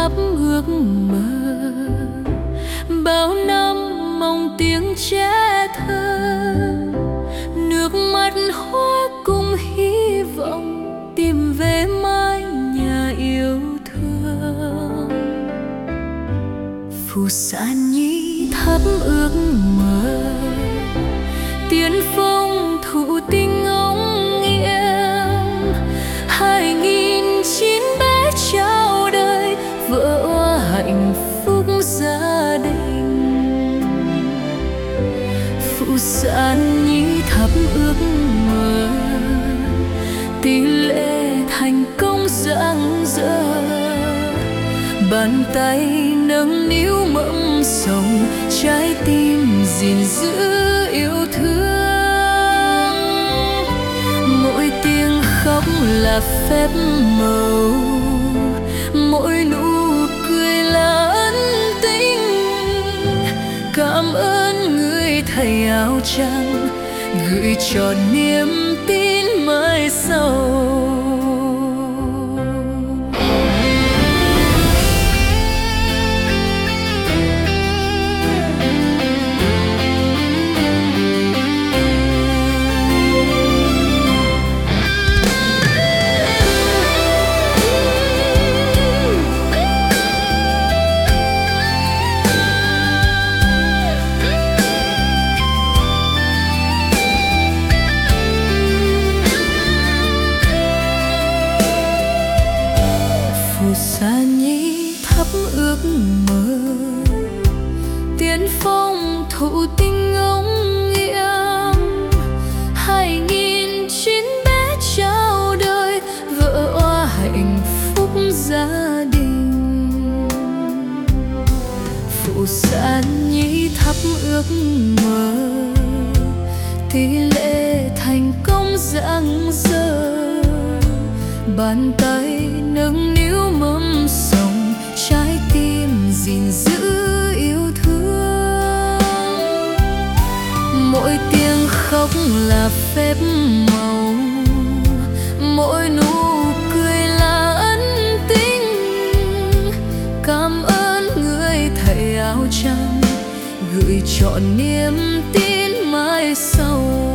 thắp ước mơ. Bao năm mong tiếng trẻ thơ, nước mắt hoa cùng hy vọng tìm về mái nhà yêu thương. Phù sa nhi thắp ước mơ, tiên phong thụ tình ông nghiêng. 2009 bé chào đời, vỡ hoa hạnh phúc gia đình. Phù sa nhi thắp ước mơ, tỷ lệ thành công rạng rỡ. Bàn tay nâng niu mộng sống, trái tim gìn giữ yêu thương. Mỗi tiếng khóc là phép màu, mỗi nụ cười là ân tình. Cảm ơn người thầy áo trắng, gửi cho niềm tin mai sau. Phù sa nhi thắp ước mơ, tiên phong thụ tình ông nghiêng. 2009 bé chào đời, vỡ hoa hạnh phúc gia đình. Phù sa nhi thắp ước mơ, tỷ lệ thành công rạng rỡ. Bàn tay nâng niu mâm sống, trái tim gìn giữ yêu thương. Mỗi tiếng khóc là phép màu, mỗi nụ cười là ân tình. Cảm ơn người thầy áo trắng, gửi trọn niềm tin mai sau.